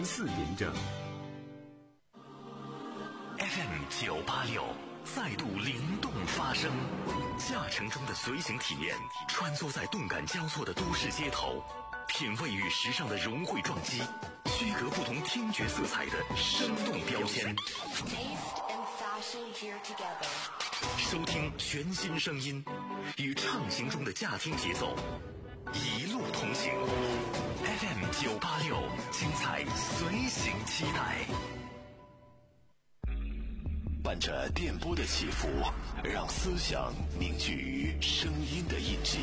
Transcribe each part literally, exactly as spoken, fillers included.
四点整。 F M 九八六再度灵动发声，驾乘中的随行体验，穿梭在动感交错的都市街头，品味与时尚的融汇撞击，区隔不同听觉色彩的生动标签。收听全新声音，与畅行中的驾听节奏，一路同行。F M 九八六，精彩随行期待。伴着电波的起伏，让思想凝聚于声音的印记，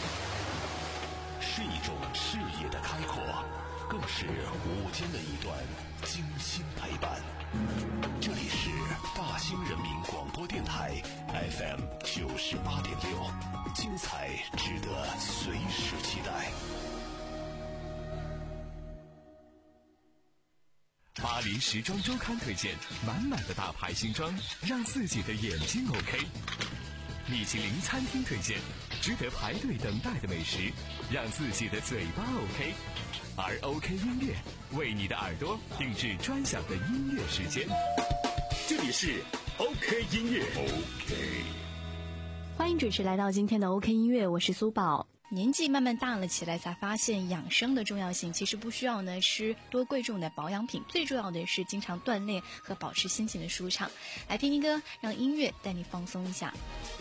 是一种视野的开阔，更是午间的一段精心陪伴。这里是大兴人民广播电台 F M 九十八点六，精彩值得随时期待。 巴黎时装周刊推荐满满的大牌新装，让自己的眼睛 OK。米其林餐厅推荐值得排队等待的美食，让自己的嘴巴 OK。而 OK 音乐为你的耳朵定制专享的音乐时间。 这里是 OK 音乐 OK。 欢迎准时来到今天的 OK 音乐，我是苏宝。 年纪慢慢大了起来，才发现养生的重要性。其实不需要呢吃多贵重的保养品，最重要的是经常锻炼和保持心情的舒畅。来听听歌，让音乐带你放松一下。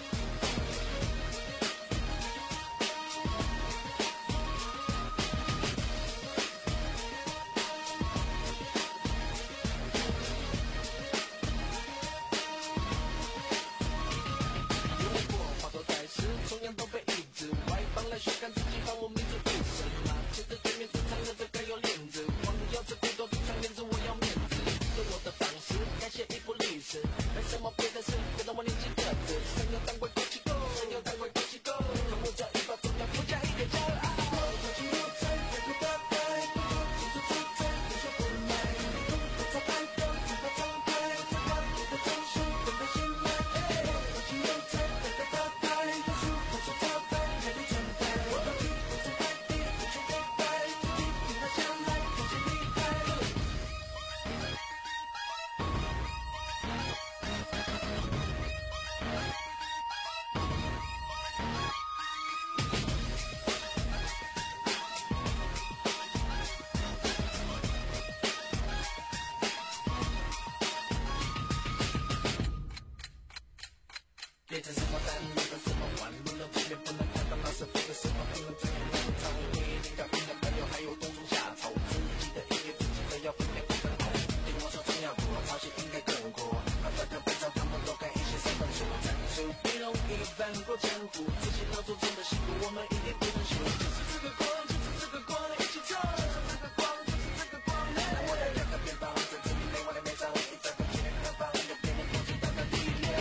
学看自己把我民族意识嘛，接着对面出场的这该有链子，光要这太多出场面子，我要面子，用我的方式改写一部历史，没什么别的事，回到我年轻的子，想要当归枸杞狗，想要当归枸杞狗，看我这一把重要附加一点骄傲。枸杞肉菜，太苦的太，不做清楚出菜，不说不买，不做太多，只怕常态，只怕你的装饰等待醒来。枸杞肉菜，太苦的太，有数不出招牌，美丽纯白。变成什么单，变成什么玩，不能见面，不能看到老师飞的什么，不能这样乱唱。为领导音乐朋友还有冬虫夏草，自己的音乐自己的要分辨不分好。听我说重要过，抄袭应该更过。把这个本草他们都该一些身份说战术，不容易翻过江湖，自己老祖宗的辛苦我们一定不能输。就是这个光，就是这个光，一起唱。这个光，就是这个光，让我的两个边防，在这里内外的美上，一再跟前面何方，有别人攻击他的力量。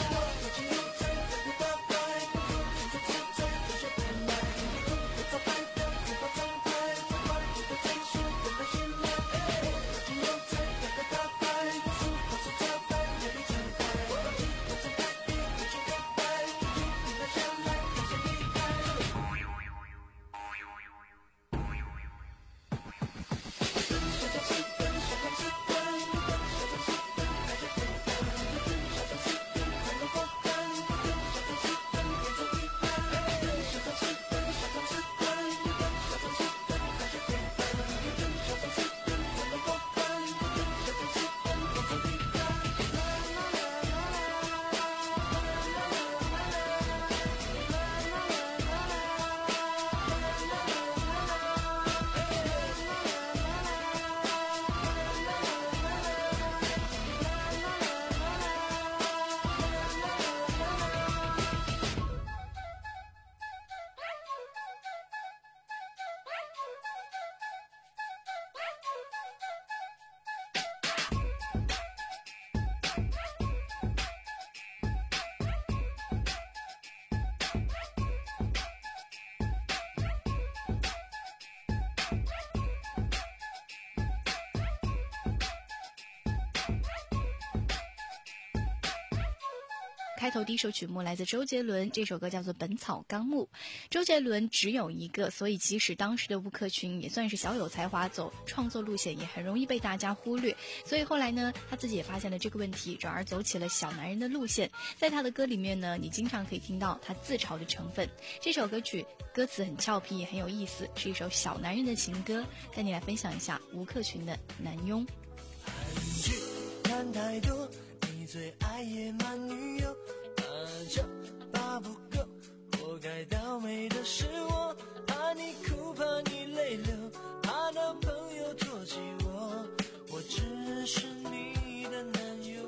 开头第一首曲目来自周杰伦，这首歌叫做《本草纲目》。周杰伦只有一个，所以即使当时的吴克群也算是小有才华，走创作路线也很容易被大家忽略。所以后来呢，他自己也发现了这个问题，转而走起了小男人的路线。在他的歌里面呢，你经常可以听到他自嘲的成分。这首歌曲歌词很俏皮，也很有意思，是一首小男人的情歌。带你来分享一下吴克群的《男佣》。 韩剧看太多，你最爱野蛮女友，怕这怕不够，活该倒霉的是我，怕你哭怕你泪流，怕男朋友唾弃我，我只是你的男友。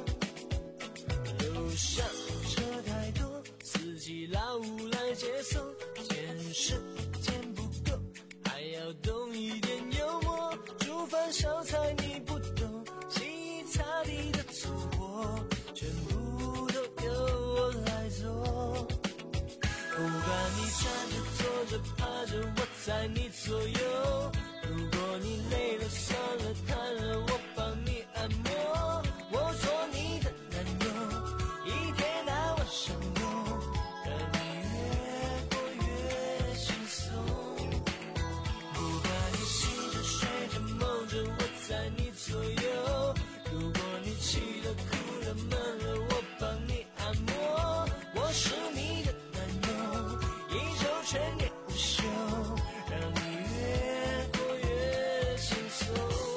路上车太多，司机老无来接送，见时间不够，还要懂一点幽默，煮饭烧菜你不懂，洗衣擦地的粗活全部都由我来做。不管你站着坐着趴着，我在你左右，如果你累了酸了瘫了，我帮你按摩，我做你的男友，一天到晚上工，让你越过越轻松。不管你醒着睡着梦着，我在你左右，如果你气了哭了闷了，我帮你按摩，我是你的男友，一周全年无休，让你越过越轻松。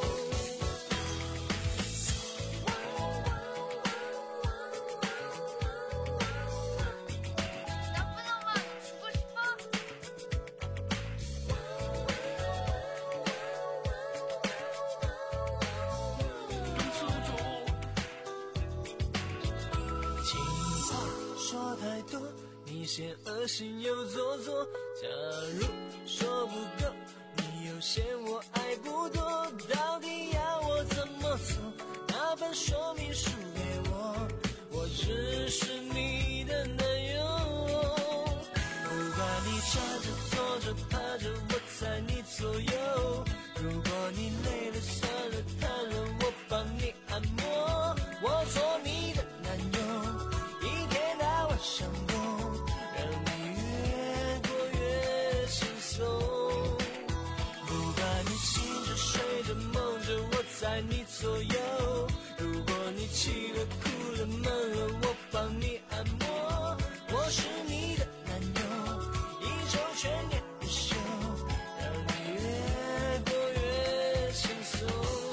情话说太多，你嫌恶心又做作，假如说不够，你又嫌我爱不多，到底要我怎么做？那份说明书给我，我只是你的男友。不管你站着坐着趴着，我在你左右，如果你累了酸了瘫了，我帮你按摩，我做你的男友，一天到晚上工，让你越过越轻松。不管你醒着睡着梦着，我在你左右，如果你气了哭了闷了，我帮你按摩，我是你的男友，一周全年无休，让你越过越轻松。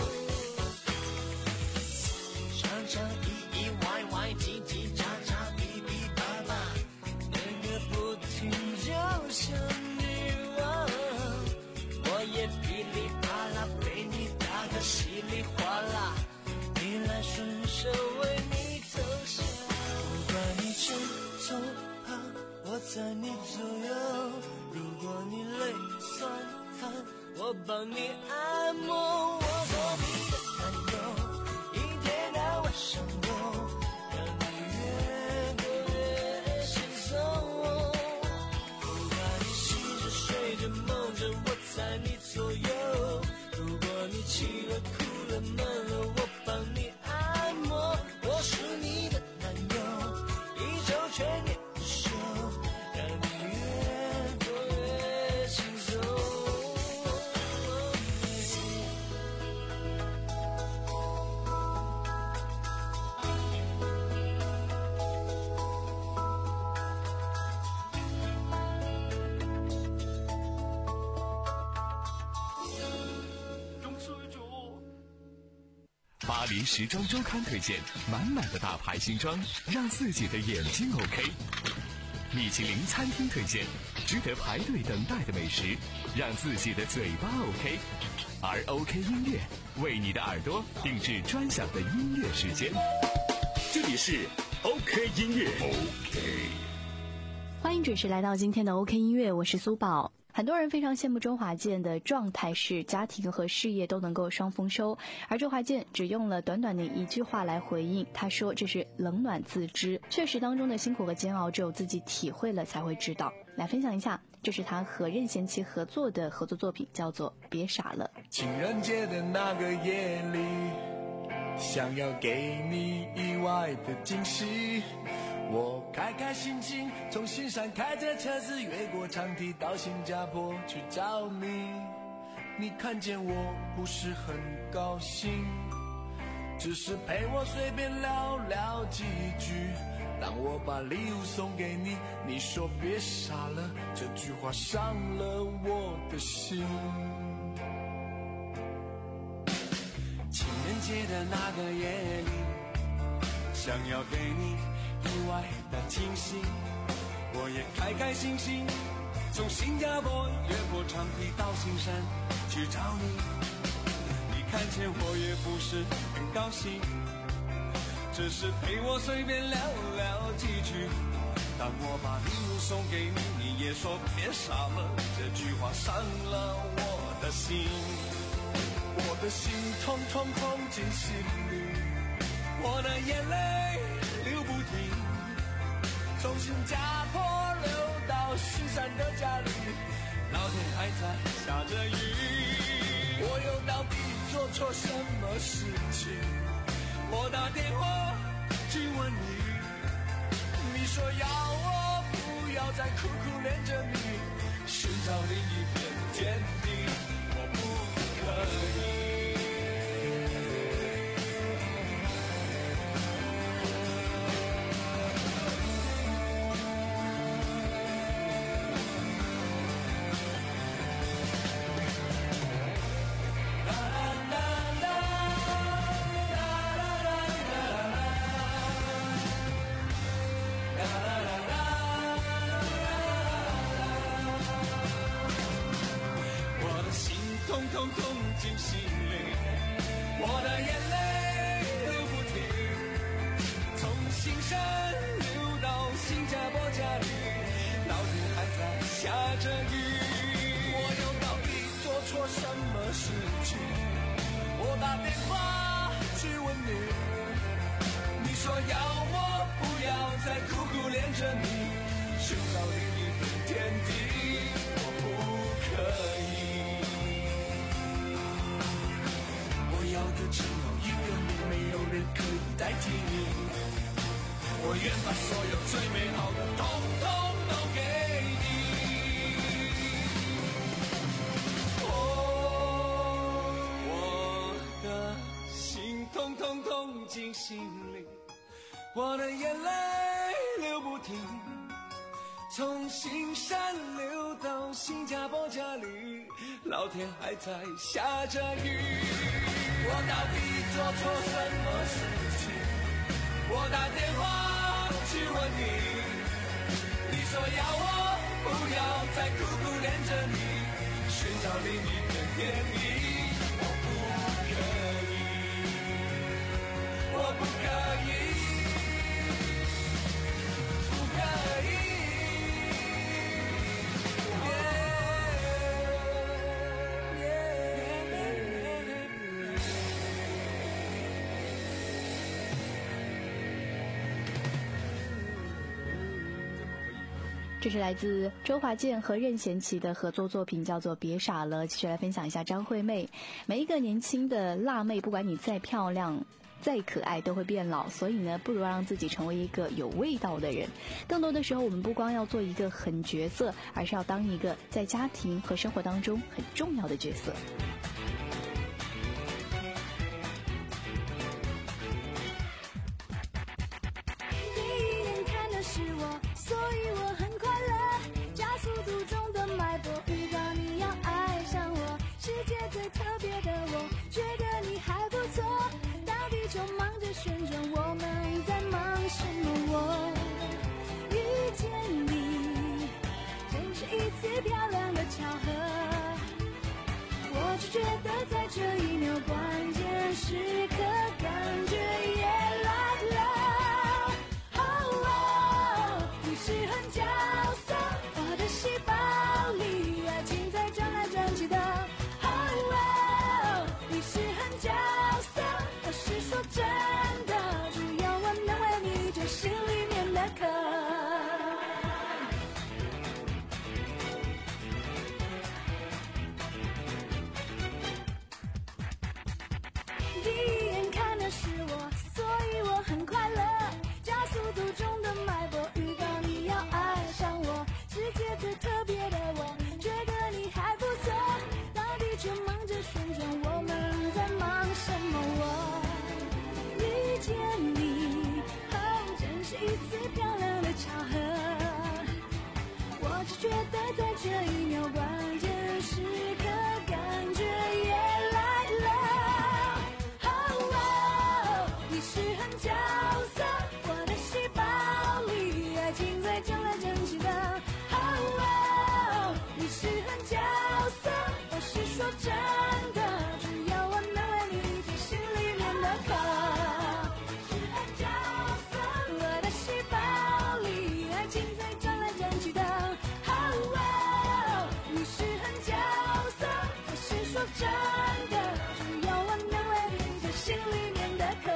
常常意意外外叽叽喳喳哔哔叭叭，那个不停就像女王，我也噼里啪啦被你打个稀里哗啦，逆来顺受为你投降。不管你正走旁，我在你左右，如果你累酸瘫，我帮你按摩，我做你的男友，一天到晚上工，让你越过越轻松。不管你醒着睡着梦着，我在你左右，如果你气了哭了闷了，我帮你按摩，我是你的男友，一周全年无休，让你越过越轻松。 巴黎时装周刊推荐满满的大牌新装，让自己的眼睛 OK。米其林餐厅推荐值得排队等待的美食，让自己的嘴巴 OK。而 OK 音乐为你的耳朵定制专享的音乐时间。这里是 OK 音乐 OK。 欢迎准时来到今天的 OK 音乐，我是苏宝。很多人非常羡慕周华健的状态是家庭和事业都能够双丰收，而周华健只用了短短的一句话来回应，他说这是冷暖自知，确实当中的辛苦和煎熬只有自己体会了才会知道。来分享一下，这是他和任贤齐合作的合作作品，叫做别傻了。 情人节的那个夜里，想要给你意外的惊喜， 我开开心心从新山开着车子越过长堤到新加坡去找你，你看见我不是很高兴，只是陪我随便聊聊几句。当我把礼物送给你，你说别傻了，这句话伤了我的心。情人节的那个夜里，想要给你意外的惊喜，我也开开心心从新加坡越过长堤到新山去找你，你看见我也不是很高兴，只是陪我随便聊聊几句。当我把礼物送给你，你也说别傻了，这句话伤了我的心，我的心痛痛痛进心里，我的眼泪流不停，从新加坡流到西山的家里，老天还在下着雨，我又到底做错什么事情？我打电话去问你，你说要我不要再苦苦恋着你，寻找另一片天地，我不可以。痛痛进心里，我的眼泪流不停，从新山流到新加坡家里，老天还在下着雨，我又到底做错什么事情？我打电话去问你，你说要我不要再苦苦恋着你，寻找另一片天地，我不可以。要的只有一个你，没有人可以代替你，我愿把所有最美好的统统都给你。哦，我的心痛痛痛进心里，我的眼泪流不停，从新山流到新加坡家里，老天还在下着雨，我到底做错什么事情？我打电话去问你，你说要我不要再苦苦恋着你，寻找另一片天地，我不可以，我不可以，不可以。 这是来自周华健和任贤齐的合作作品，叫做《别傻了》。继续来分享一下张惠妹。每一个年轻的辣妹，不管你再漂亮再可爱，都会变老，所以呢，不如让自己成为一个有味道的人。更多的时候，我们不光要做一个狠角色，而是要当一个在家庭和生活当中很重要的角色。 第一眼看的是我，所以我很快乐，加速度中的脉搏预告你要爱上我，世界最特别的我，觉得你还不错，当地球忙着旋转，我们在忙什么？我遇见你真是一次漂亮的巧合，我只觉心里面的渴。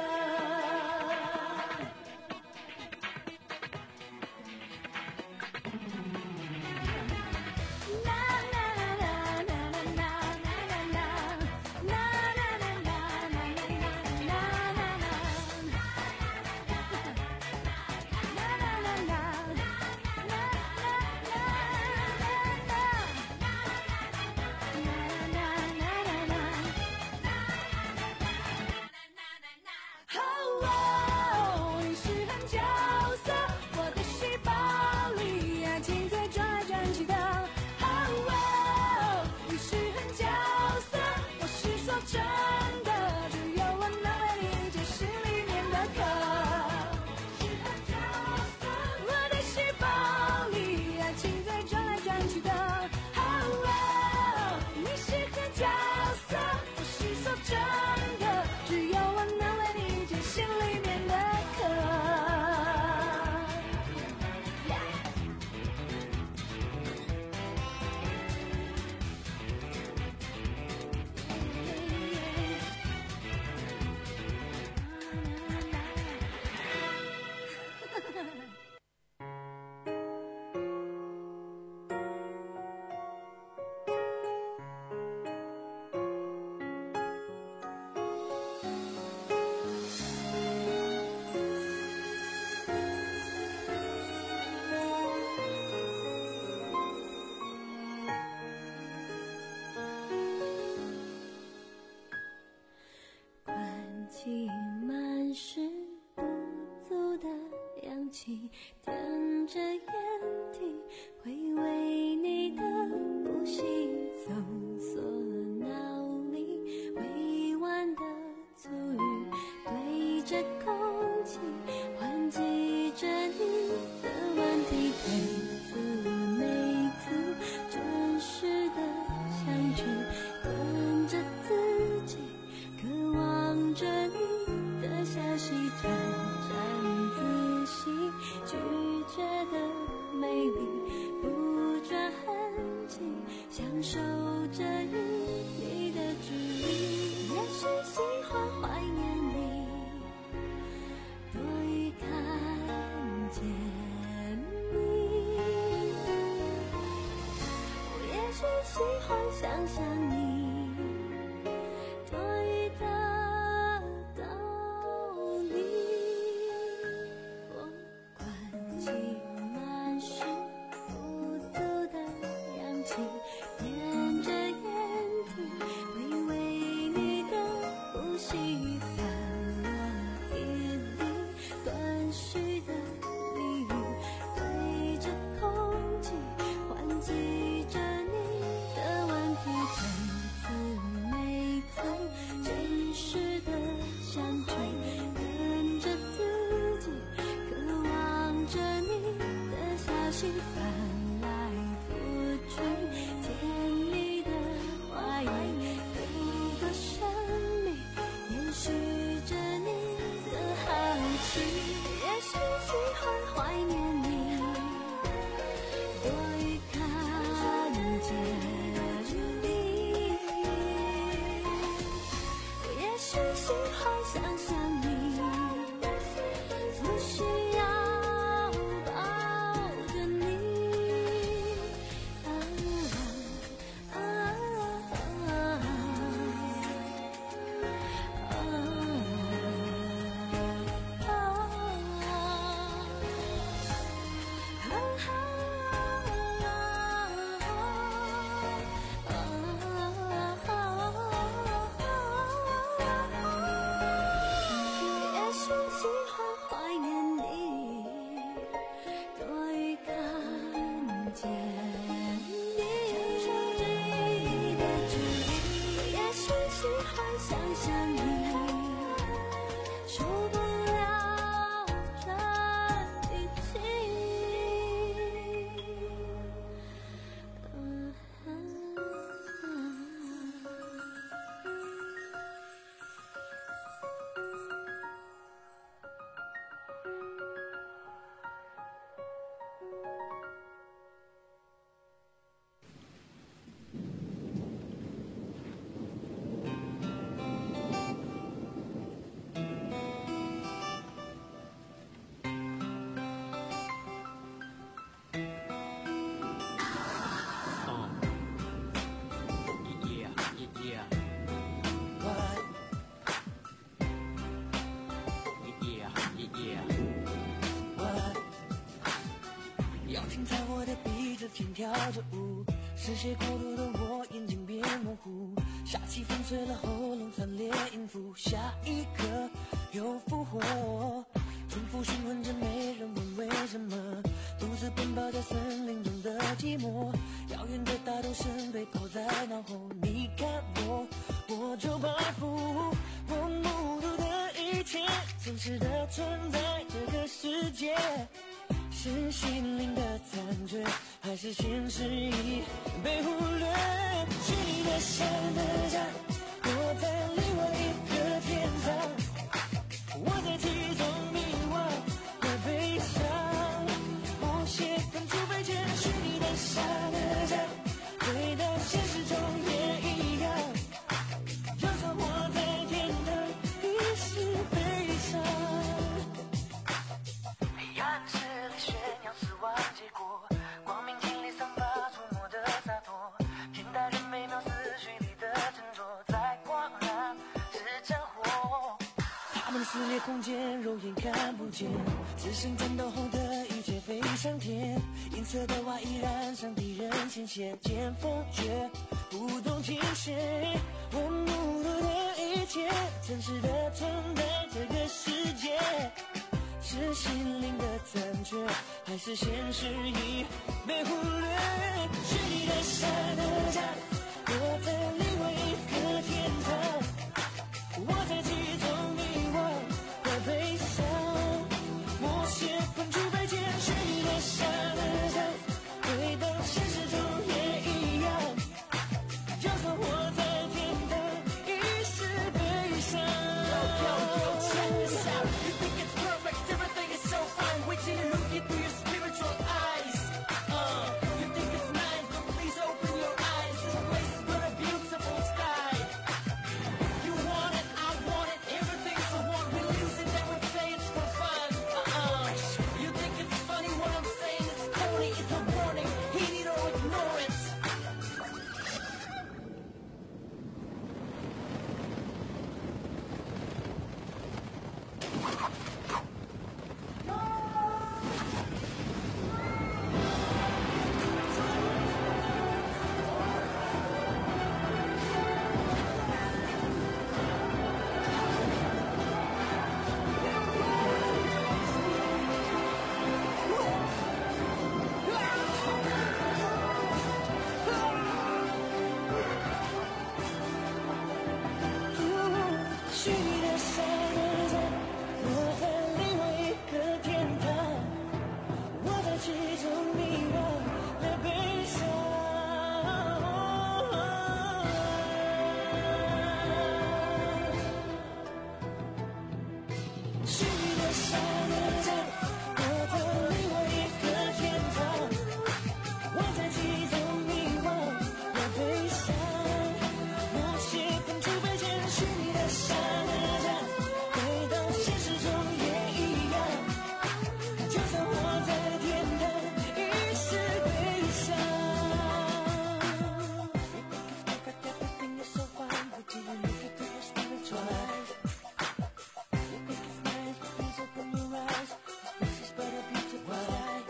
踮着眼睛回味你的呼吸，搜索脑里委婉的粗语，对着空气还记着你的问题，对自每次真实的相聚，跟着自己渴望着你的消息，沾沾自喜，拒绝的美丽，不抓痕迹，享受着与你的距离。也许喜欢怀念你，多于看见你。我也许喜欢想象你，多于得到你。我关起满是不足的氧气，踮着眼睛回味你的呼吸，散落一粒断续的俚语，对着空气还记着你的问题，对此每次真实的相聚，跟着自己渴望着你的消息，翻来覆去，甜蜜的怀疑，每个生命延续着你的好奇。也许喜欢怀念你，多于看见你。我也许喜欢想象你，不需要抱着你。啊啊啊边跳着舞，失血过度的我眼睛变模糊，杀气粉碎了喉咙惨烈音符，下一刻又复活，重复循环着没人问为什么，独自奔跑在森林中的寂寞，遥远的大钟声被抛在脑后，你看我我就彷佛我目睹的一切真实的存在这个世界，是心灵的残缺还是现实已被忽略，是你的山的家，我在另外一个天堂，我在其中迷惘和悲伤，我写分出被前，是你的山的家，回到现实中也一样，就算我在天堂亦是悲伤，黑暗势力宣扬死亡结果，光明尽力散发出魔的洒脱，天大人每秒思绪里的沉着，在光然是战火，他们撕裂空间，肉眼看不见，只剩战斗后的一切飞上天，银色的花依然向敌人倾斜，剑锋却不动停歇，我目睹的一切真实的存在这个世界，是心灵的残缺还是现实已被忽略，是你的山的家，我在另外一个天堂，我在其中迷惘和悲伤，我写分出被前，是你的山的家，回到现实中也一样，就算我在天堂亦是悲伤。Yo, yo, yo, check this out. You think it's perfect, everything is so fine. Wait till you look into your spiritual eyes. Uh, you think it's nice, but please open your eyes. This place has got a beautiful sky. You want it, I want it, everything's for one. We lose it, then we say it's for fun. Uh-uh. You think it's funny what I'm saying? It's corny, it's a warning. Heed it or ignore it.是你的山的家，我在另外一个天堂，我在其中迷惘和悲伤，是你的山的家，我在另外一个天堂，我在其中迷惘和悲伤，我写分出被前，是你的山的家，回到现实中也一样，就算我在天堂亦是悲伤。Everything is so fine, but do you look into your spiritual eyes? You think it's nice, but please open your eyes. This place is but a beautiful sight.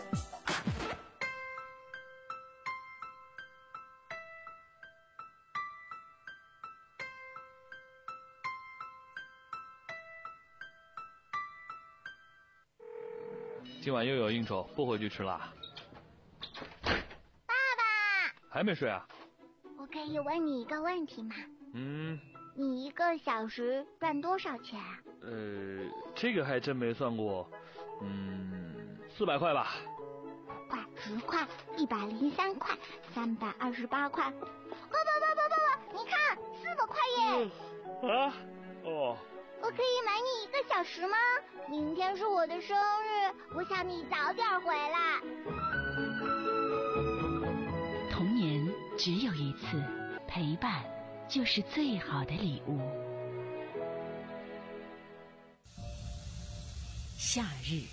今晚又有应酬，不回去吃啦。 爸爸， 还没睡啊？ 我可以问你一个问题吗？ 嗯， 你一个小时赚多少钱啊？ 呃，这个还真没算过。嗯，四百块吧。 块、十块、一百零三块、三百二十八块。爸爸爸爸爸爸，你看，四百块耶！ 啊？哦。 我可以买你一个小时吗？明天是我的生日，我想你早点回来。 童年只有一次，陪伴就是最好的礼物。夏日，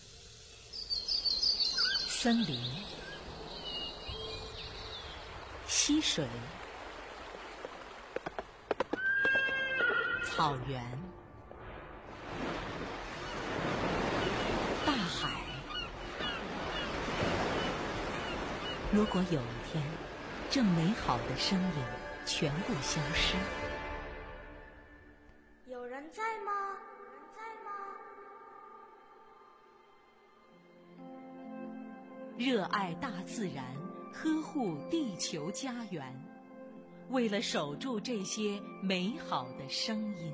森林，溪水，草原，大海， 如果有一天，这美好的声音全部消失， 有人在吗？有人在吗？ 热爱大自然，呵护地球家园，为了守住这些美好的声音。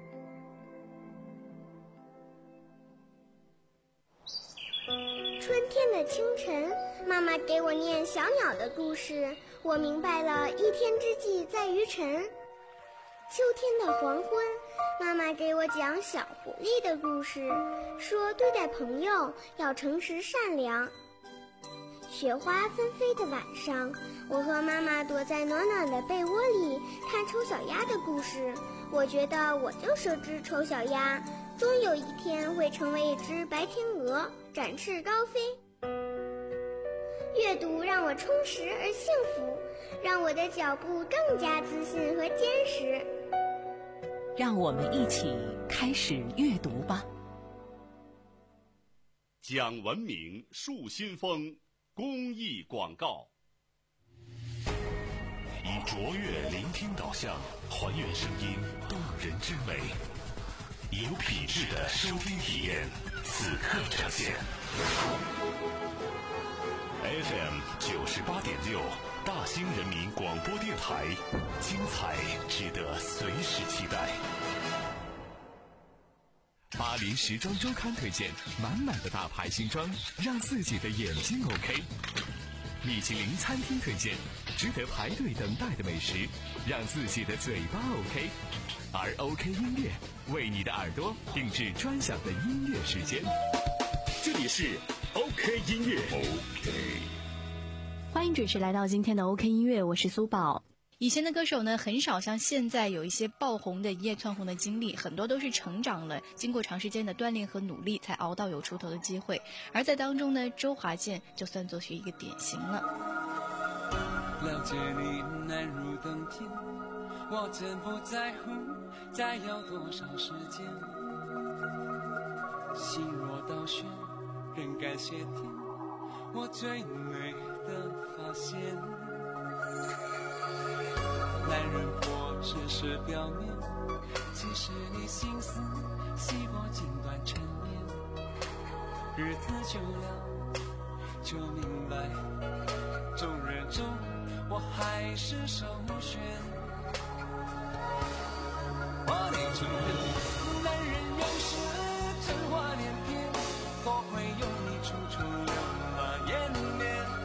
春天的清晨，妈妈给我念小鸟的故事，我明白了一天之计在于晨。秋天的黄昏，妈妈给我讲小狐狸的故事，说对待朋友要诚实善良。雪花纷飞的晚上，我和妈妈躲在暖暖的被窝里看丑小鸭的故事，我觉得我就是只丑小鸭，终有一天会成为一只白天鹅，展翅高飞。阅读让我充实而幸福，让我的脚步更加自信和坚实。 让我们一起开始阅读吧。 讲文明树新风公益广告，以卓越聆听导向，还原声音动人之美，有品质的收听体验，此刻呈现。F M 九十八点六，大兴人民广播电台，精彩值得随时期待。 巴黎时装周刊推荐满满的大牌新装，让自己的眼睛 OK。米其林餐厅推荐值得排队等待的美食，让自己的嘴巴 OK。而 OK 音乐为你的耳朵定制专享的音乐时间。这里是 OK 音乐 OK。 欢迎准时来到今天的 OK 音乐，我是苏宝。 以前的歌手呢，很少像现在有一些爆红的一夜窜红的经历，很多都是成长了，经过长时间的锻炼和努力，才熬到有出头的机会。而在当中呢，周华健就算作是一个典型了。 了解你难如登天，我真不在乎再要多少时间。心若倒悬，仍感谢天，我最美的发现。男人活只是表面，其实你心思细过尽短陈年。日子久了就明白，众人中我还是首选。我得承认，男人有时真话连篇，多亏有你处处留了颜面。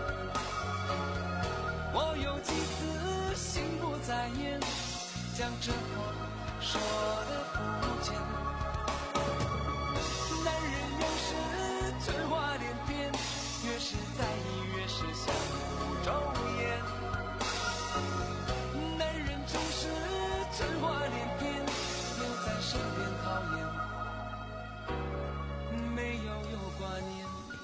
我有几次心不在焉，将这话说得肤浅。男人有时真话连篇，越是在意越是相互周延。男人总是真话连篇，留在身边讨厌，没有有挂念。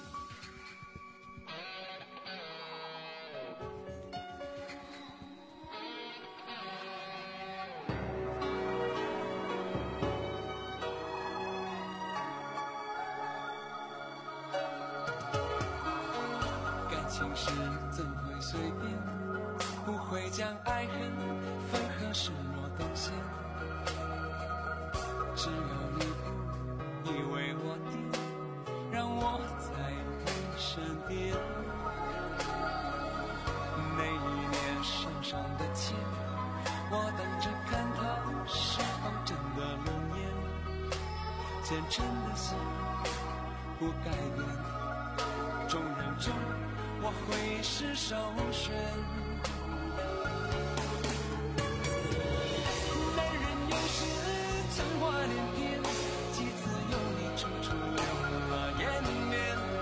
情事怎会随便，不会将爱恨分合视若等闲。只有你不以为我定，让我在你身边。那一年身上的牵，我等着看它是否真的灵验。虔诚的心不改变，众人中我会是首选。男人有时真话连篇，几次有你处处留了颜面。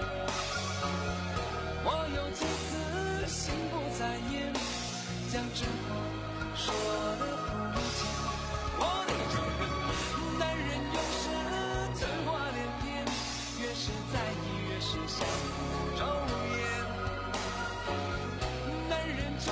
我有几次心不在焉，将真话说得肤浅。我得承认，男人有时真话连篇，越是在意越是相互周延。男人只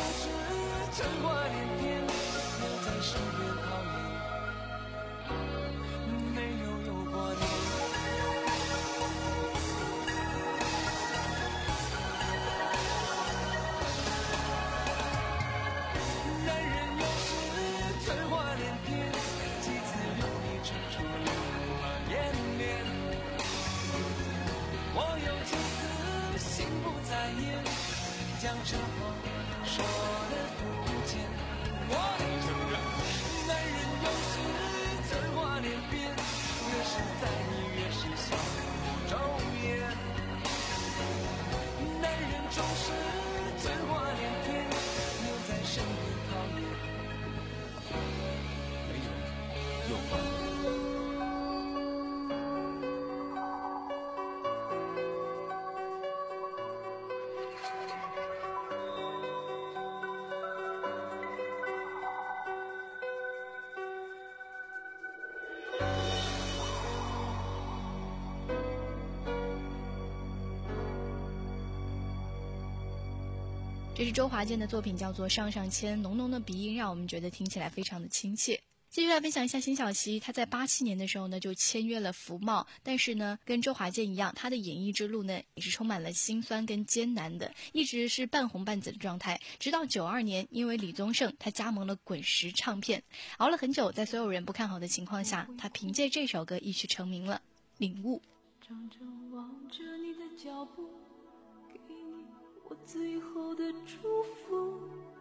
这是周华健的作品，叫做《上上签》，浓浓的鼻音让我们觉得听起来非常的亲切。继续来分享一下辛晓琪，她在八七年的时候呢就签约了福茂，但是呢跟周华健一样，她的演艺之路呢也是充满了辛酸跟艰难的，一直是半红半紫的状态。直到九二年，因为李宗盛，她加盟了滚石唱片，熬了很久，在所有人不看好的情况下，她凭借这首歌一曲成名了，《领悟》。 常常望着你的脚步，给你我最后的祝福，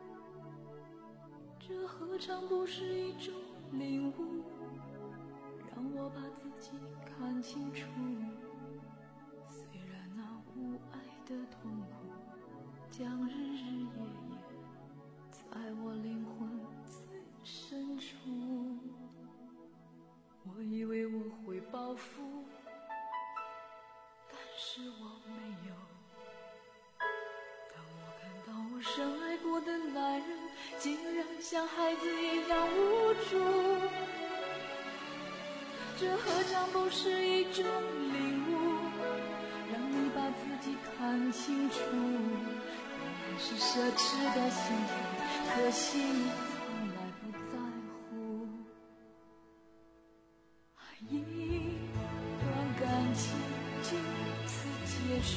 这何尝不是一种领悟，让我把自己看清楚。虽然那无爱的痛苦将日日夜夜在我灵魂最深处，我以为我会报复，但是我没有。当我看到我深爱过的男人竟然像孩子一样无助，这何尝不是一种领悟，让你把自己看清楚。原来是奢侈的幸福，可惜你从来不在乎。一段感情就此结束，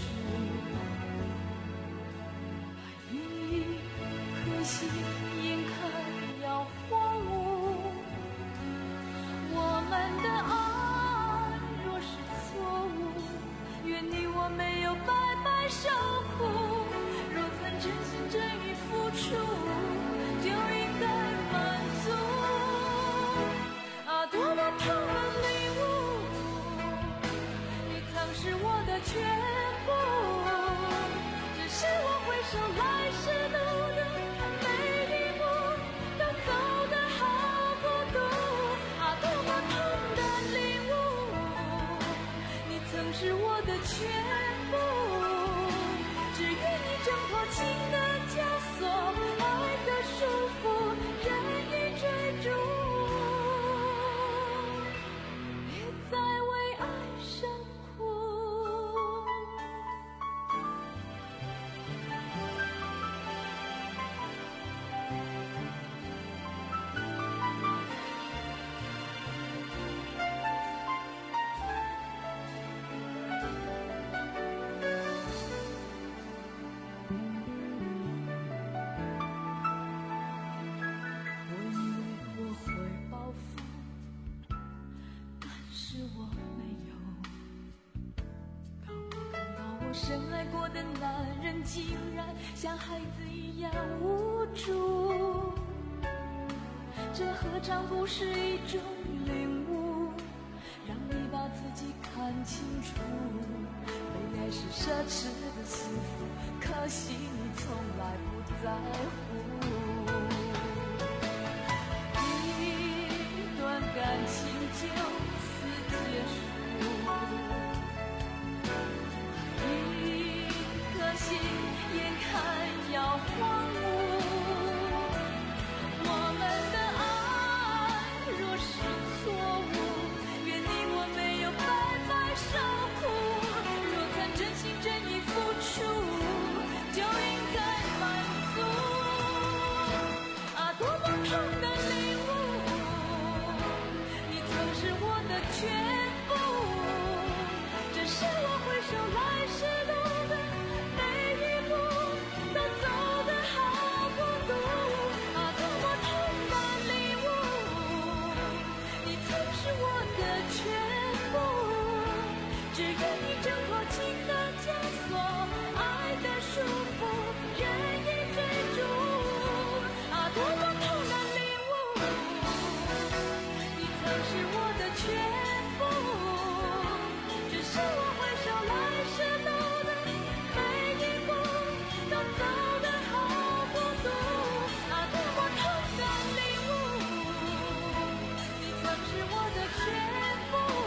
一颗心眼看要荒芜。我们的爱若是错误，愿你我没有白白受苦。若曾真心真意付出，就应该满足。啊，多么痛的领悟，你曾是我的全部，只是我回首来时路的每一步都走得好孤独。啊，多么痛的领悟，你曾是我的全部，只愿你挣脱情的枷锁，爱的束缚，任意追逐，别再为爱生苦。深爱过的男人竟然像孩子一样无助，这何尝不是一种领悟，让你把自己看清楚。被爱是奢侈的幸福，可惜你从来不在乎。一段感情就此结束，心眼看要荒芜。我们的爱若是错误，愿你我没有白白受苦。若曾真心真意付出，就应该满足。啊，多么痛的领悟，你曾是我的全部，只是我回首来时路的全部。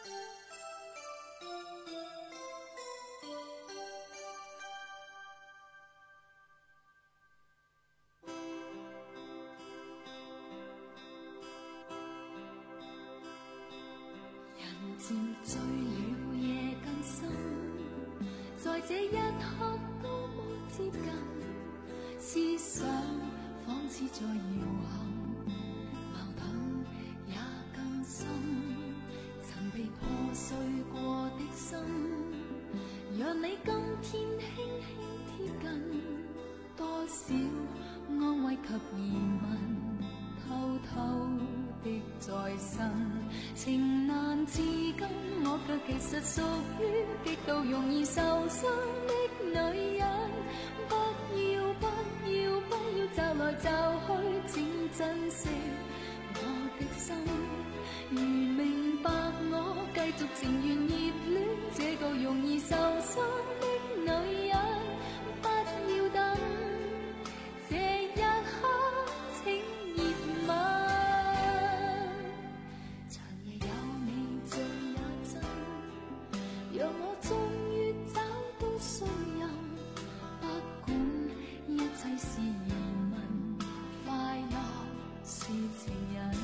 人漸醉了夜更深，在這一刻多麼接近，思想仿似在搖撼，矛盾也更深。曾被破碎過的心，讓你今天輕輕貼近，多少安慰及疑問，偷偷的在生，情難自禁，我卻其實屬於極度容易受傷的女人。不要不要不要驟來驟去，請珍惜我的心。如明白我繼續情願熱戀這個容易受傷的女人，不要等這一刻，請熱吻。讓我終於找到信任，不管一切是疑問，快樂是情人。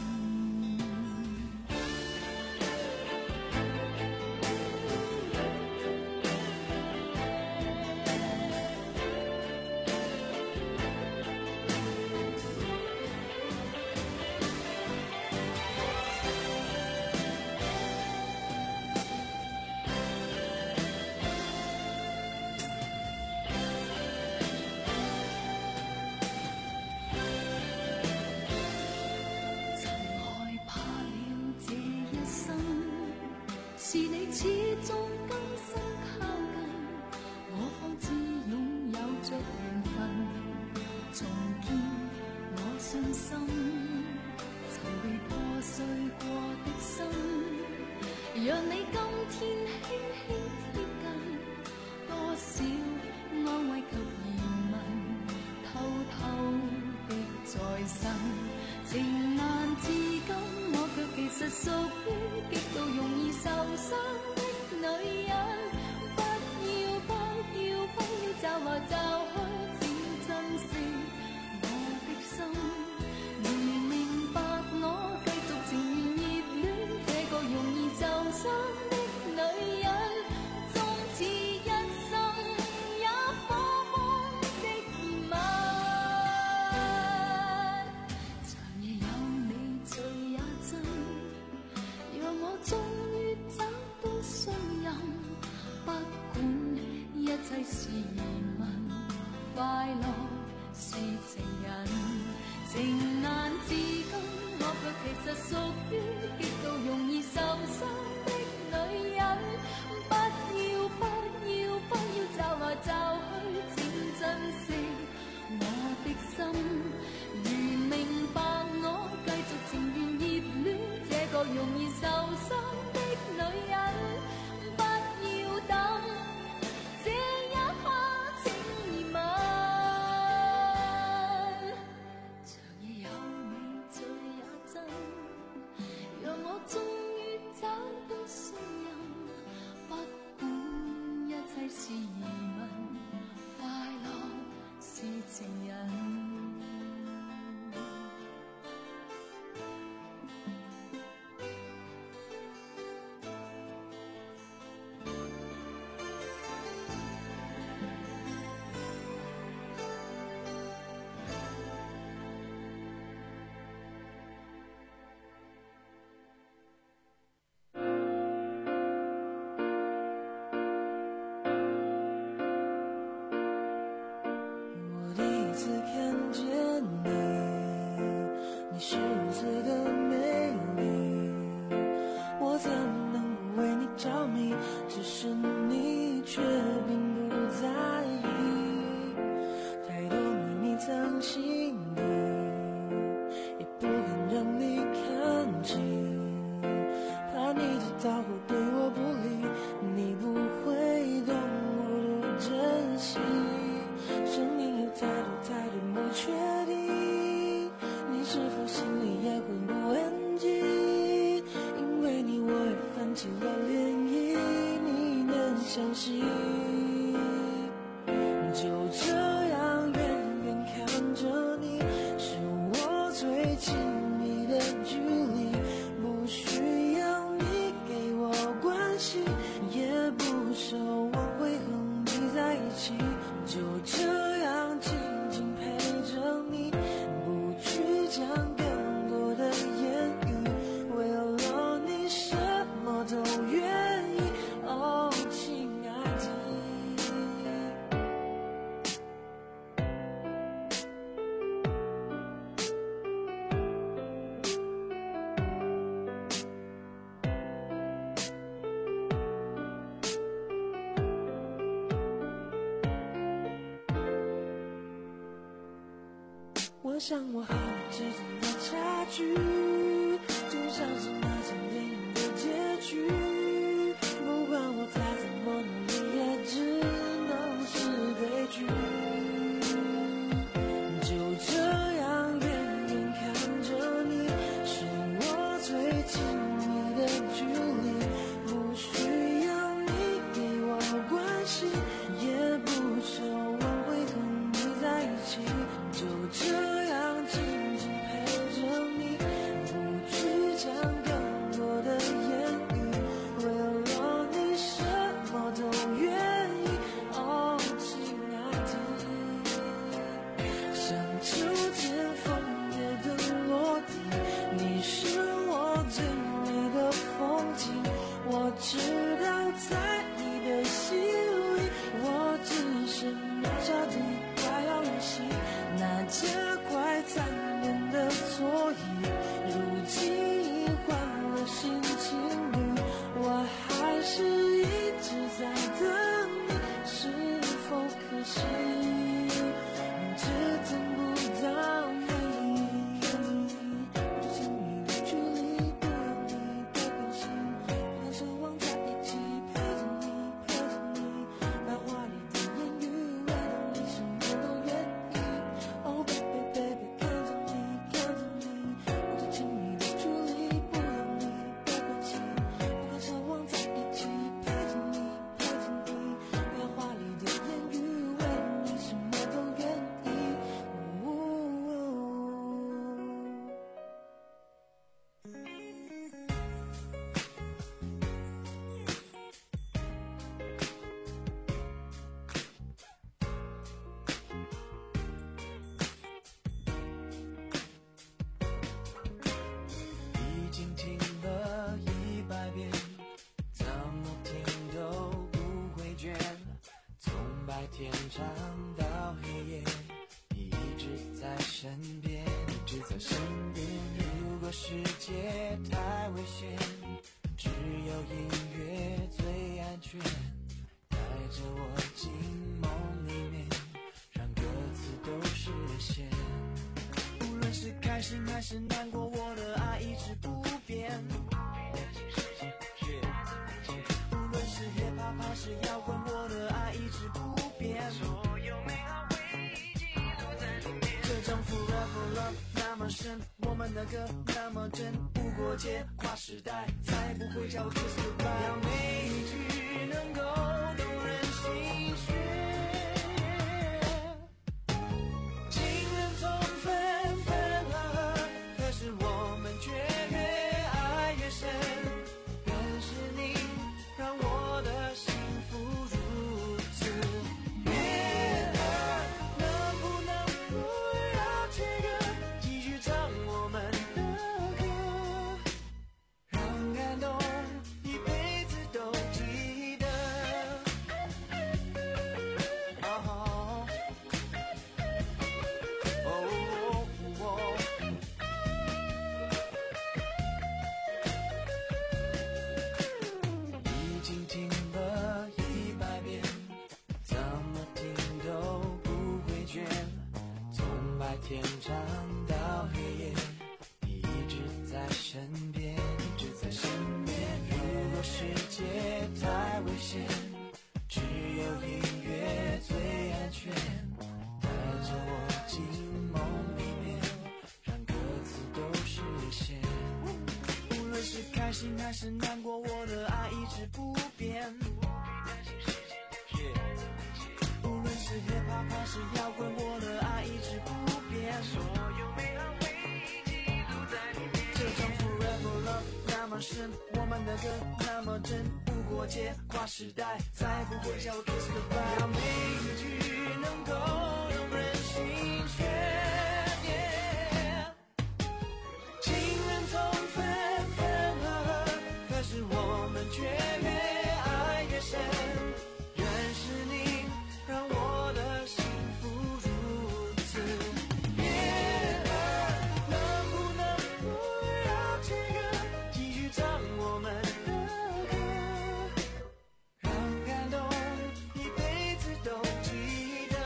是你始終甘心靠近，我方知擁有着緣分，重建我信心。曾被破碎過的心，讓你今天輕輕貼近，多少安慰及疑問，偷偷的在生，情難自禁，我卻其實屬於極度容易受傷的女人。不要不要不要驟來驟去，請珍惜我的心。如明白我繼續情願熱戀這個容易受傷的女人，終此一生也火光的熱吻。長夜有你醉也真，讓我終於找到信任，不管一切是疑問，快樂是情人。情難自禁，我卻其實屬於極度容易受傷的女人。不要不要不要驟來驟去，請珍惜我的心。如明白我繼續情願熱戀這個容易受傷的女人，不要等這一刻，請熱吻。長夜有你醉也真， 相信，就这样远远看着你，是我最亲密的距离，不需要你给我关心，也不奢望会和你在一起，就这样静静陪着你，不去讲更多的言语，为了你什么都愿意，哦，亲爱的。我想我和你之间的差距，就像是那场电影的结局，不管我再怎么努力，也只能是悲剧。就这样远远看着你，是我最亲密的距离，不需要你给我关心，也不奢望会和你在一起，就这样静静陪着你，不去讲更多的言语，为了你什么都愿意，哦，亲爱的。像秋天枫叶的落地，你是我最美的风景，我知道在你的心里，我只是渺小的快要远行，那加快残忍的座椅，如今已换了新情侣，我还是一直在等你，是否可惜，只等不到你。我亲密的距离，不要你的关心，不敢奢望在一起，陪着你，陪着你，把华丽的言语，为了你什么都愿意。Oh baby baby， 看着你，看着你，我最亲密的距离，不要你的关心，不敢奢望在一起，陪着你，陪着你，把华丽的言语，为了你什么都愿意。哦已经听了一百遍，怎么听都不会倦，从白天唱到黑夜，你一直在身边，一直在身边。如果世界太危险，只有音乐最安全，带着我进梦里面，让歌词都实现。无论是开心还是难过，我的爱一直不变。无论是 hip hop 还是摇滚，我的爱一直不变。所有美好回忆记录在里面。这种 forever love 那么深，我们的歌那么真，无国界跨时代，再不会叫 kiss goodbye。让每一句能够动人心弦。情人总分分合合，可是我们却越爱越深。认识你，让我的幸福如此悦耳。能不能不要切割，继续唱我们的歌，让感动一辈子都记得。哦哦哦，已经听了一百遍，怎么听都不会倦，从白天唱到黑夜，你一直在身边，一直在身边。如果世界太危险，只有音乐最安全，带着我进梦里面，让歌词都实现。无论是开心还是难过，我的爱一直不变。 无论是 hip hop 还是摇滚，我的爱一直不变。所有美好回忆记录在里面。这种 forever love 那么深，我们的歌那么真，无国界跨时代，再不会叫我 kiss goodbye。让每一句能够让人心弦。情人总分分合合，可是我们却越爱越深。原是你让我的幸福如此悦耳，能不能不要这个继续唱我们的歌，让感动一辈子都记得。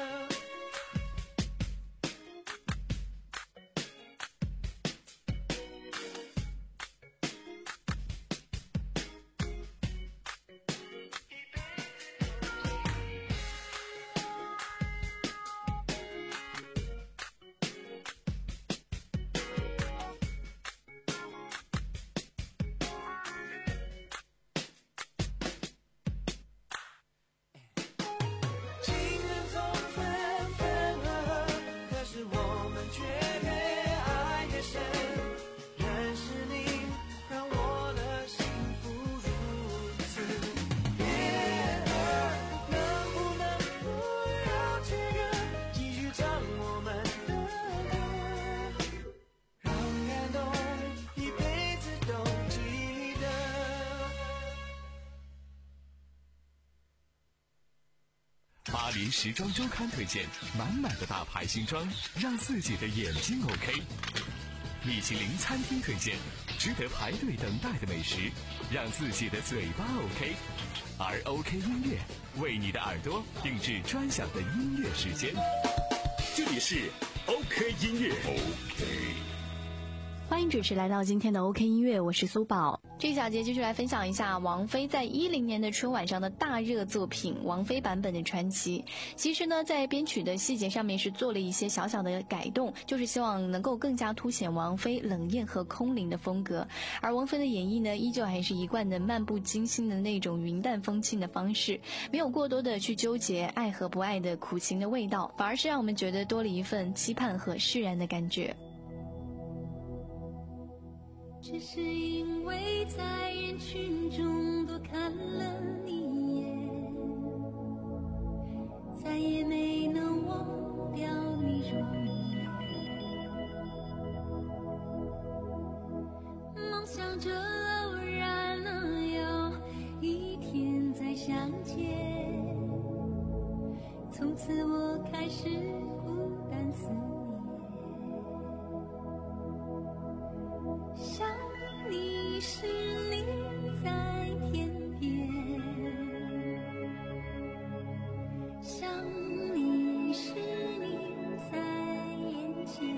情人总分分合合，可是我们却越爱越深。原是你让我的幸福如此悦耳，能不能不要这个继续唱我们的歌，让感动一辈子都记得。 巴黎时装周刊推荐满满的大牌新装，让自己的眼睛 OK。米其林餐厅推荐值得排队等待的美食，让自己的嘴巴 OK。而 OK 音乐为你的耳朵定制专享的音乐时间。这里是 OK 音乐 OK。 欢迎准时来到今天的 OK 音乐，我是苏宝。这个小节继续来分享一下王菲在一零年的春晚上的大热作品王菲版本的传奇。其实呢，在编曲的细节上面是做了一些小小的改动，就是希望能够更加凸显王菲冷艳和空灵的风格。而王菲的演绎呢，依旧还是一贯的漫不经心的那种云淡风轻的方式，没有过多的去纠结爱和不爱的苦情的味道，反而是让我们觉得多了一份期盼和释然的感觉。 只是因为在人群中多看了你一眼，再也没能忘掉你容颜。梦想着偶然能有一天再相见，从此我开始孤单思念。想你时你在天边，想你时你在眼前，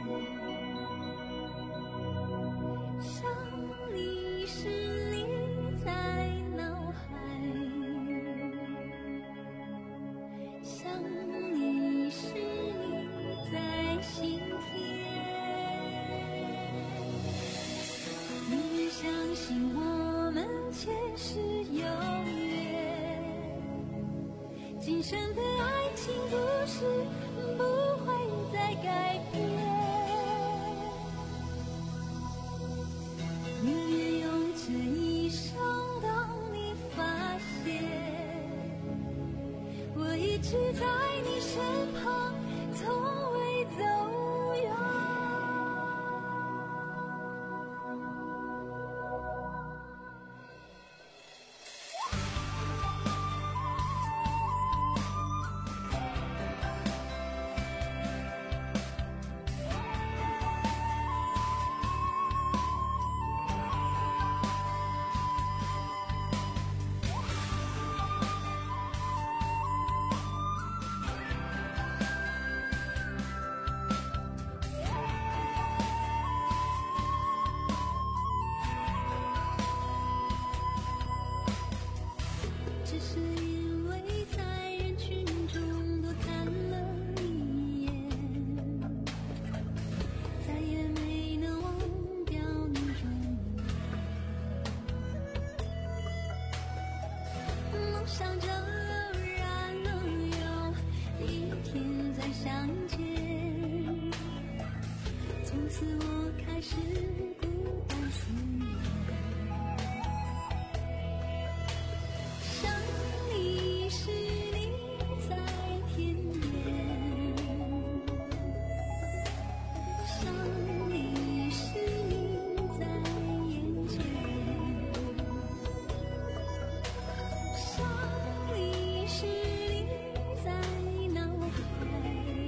想你时你在脑海，想你时你在心田。相信我们前世有缘，今生的爱情故事不会再改变。宁愿用这一生等你发现，我一直在你身旁，从未走远。只是因为在人群中多看了你一眼，再也没能忘掉你容颜。梦想着偶然能有一天再相见，从此我开始孤单思念。想你时你在天边，想你时你在眼前，想你时你在脑海，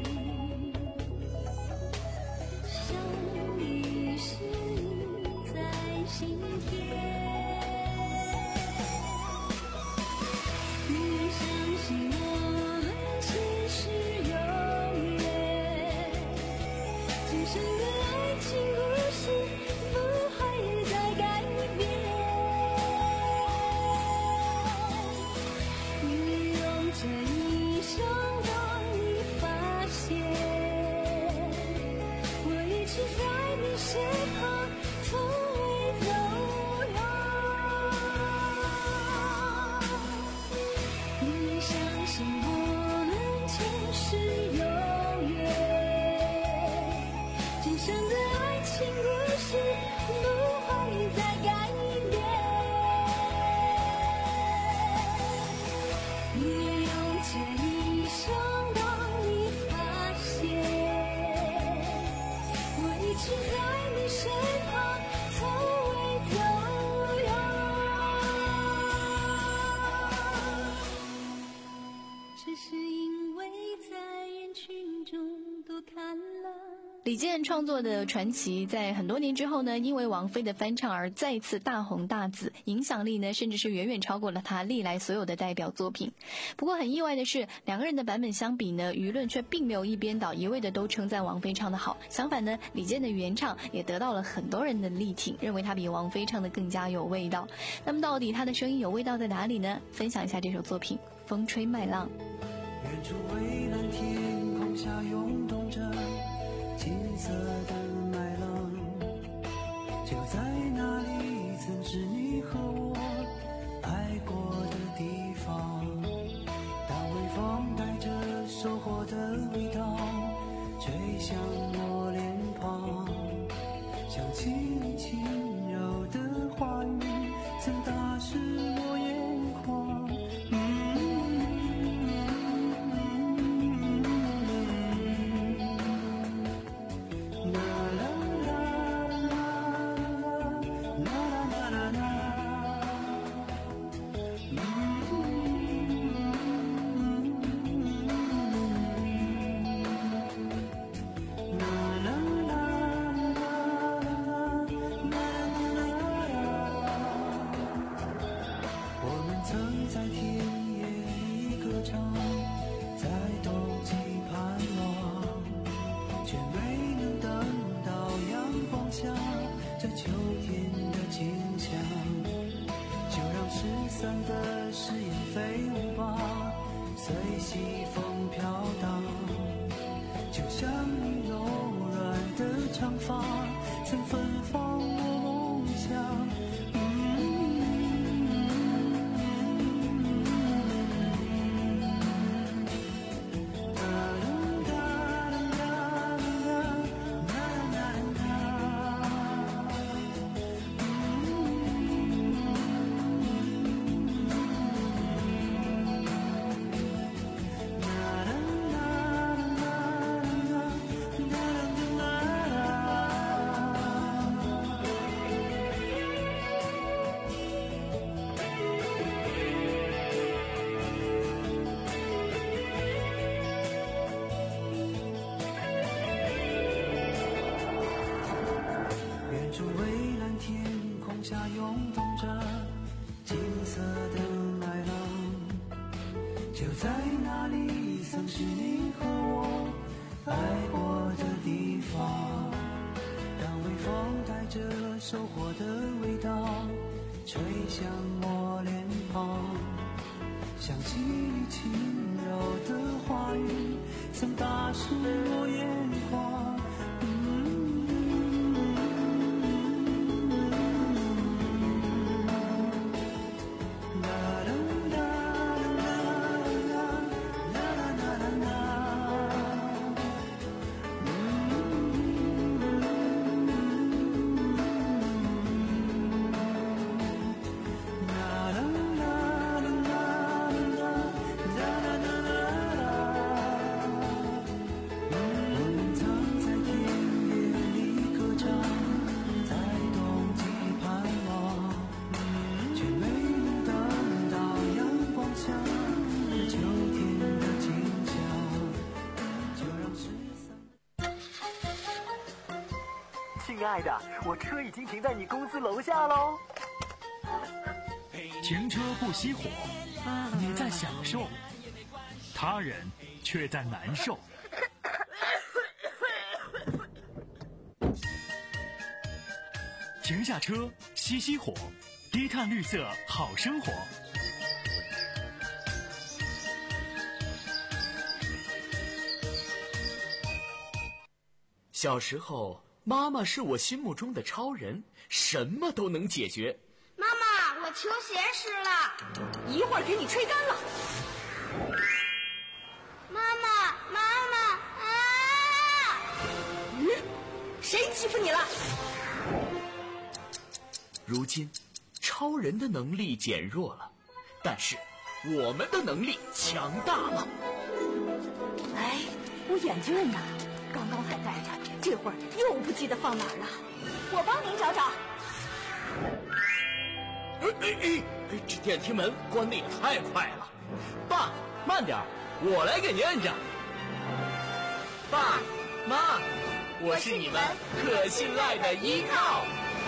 想你时你在心田。宁愿相信我们前世有缘，今生的爱情故事不会再改变。宁愿用这一生让你发现，我一直在你身旁，从未走远。宁愿相信我们前世有缘，今生的爱情故事不会再改变。宁愿用这一生让你发现，我一直在你身旁，从未走远。只是因为在人群中多看了。 李健创作的《传奇》在很多年之后呢，因为王菲的翻唱而再次大红大紫，影响力呢甚至是远远超过了他历来所有的代表作品。不过很意外的是，两个人的版本相比呢，舆论却并没有一边倒，一味的都称赞王菲唱得好。相反呢，李健的原唱也得到了很多人的力挺，认为他比王菲唱得更加有味道。那么到底他的声音有味道在哪里呢？分享一下这首作品《风吹麦浪》。 远处蔚蓝天空下涌动着金色的麦浪，就在那里曾是你和我爱过的地方。当微风带着收获的味道吹向我脸庞，想起你轻柔的话语曾打湿我眼眶。收获的味道吹向我脸庞，想起你轻柔的话语曾打湿我眼眶。啦啦啦亲爱的，我车已经停在你公司楼下喽。 停车不熄火，你在享受，他人却在难受。停下车，熄熄火，低碳绿色好生活。 小时候，妈妈是我心目中的超人，什么都能解决。 妈妈，我球鞋湿了， 一会儿给你吹干了。 妈妈，妈妈啊！ 嗯，谁欺负你了？ 如今，超人的能力减弱了，但是我们的能力强大了。 哎，我眼镜呢？刚刚还戴着，这会儿又不记得放哪儿了。我帮您找找。 哎哎哎！这电梯门关得也太快了。爸，慢点，我来给您摁着。爸妈，我是你们可信赖的依靠。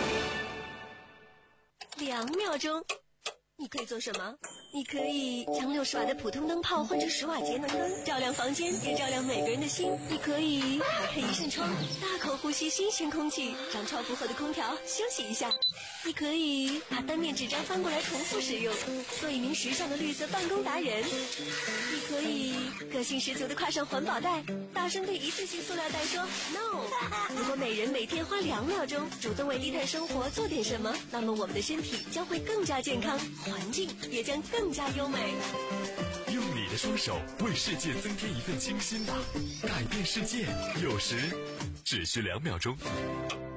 两秒钟，你可以做什么？你可以将六十瓦的普通灯泡换成十瓦节能灯，照亮房间，也照亮每个人的心。你可以打开一扇窗，大口呼吸新鲜空气，让超负荷的空调休息一下。你可以把单面纸张翻过来重复使用，做一名时尚的绿色办公达人。你可以个性十足的挎上环保袋，大声对一次性塑料袋说 no。 如果每人每天花两秒钟主动为低碳生活做点什么，那么我们的身体将会更加健康，环境也将更加优美。 用你的双手为世界增添一份清新吧，改变世界有时只需两秒钟。